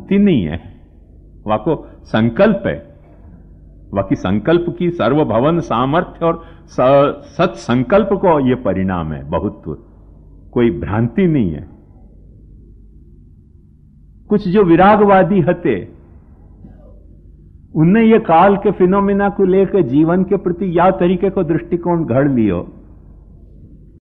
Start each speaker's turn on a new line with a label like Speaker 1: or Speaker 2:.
Speaker 1: भ्रांति नहीं है, वाको संकल्प है। बाकी संकल्प की सर्वभवन सामर्थ्य और सत्संकल्प को यह परिणाम है बहुत्व, कोई भ्रांति नहीं है। कुछ जो विरागवादी हते उनने ये काल के फिनोमिना को लेकर जीवन के प्रति या तरीके को दृष्टिकोण घड़ लियो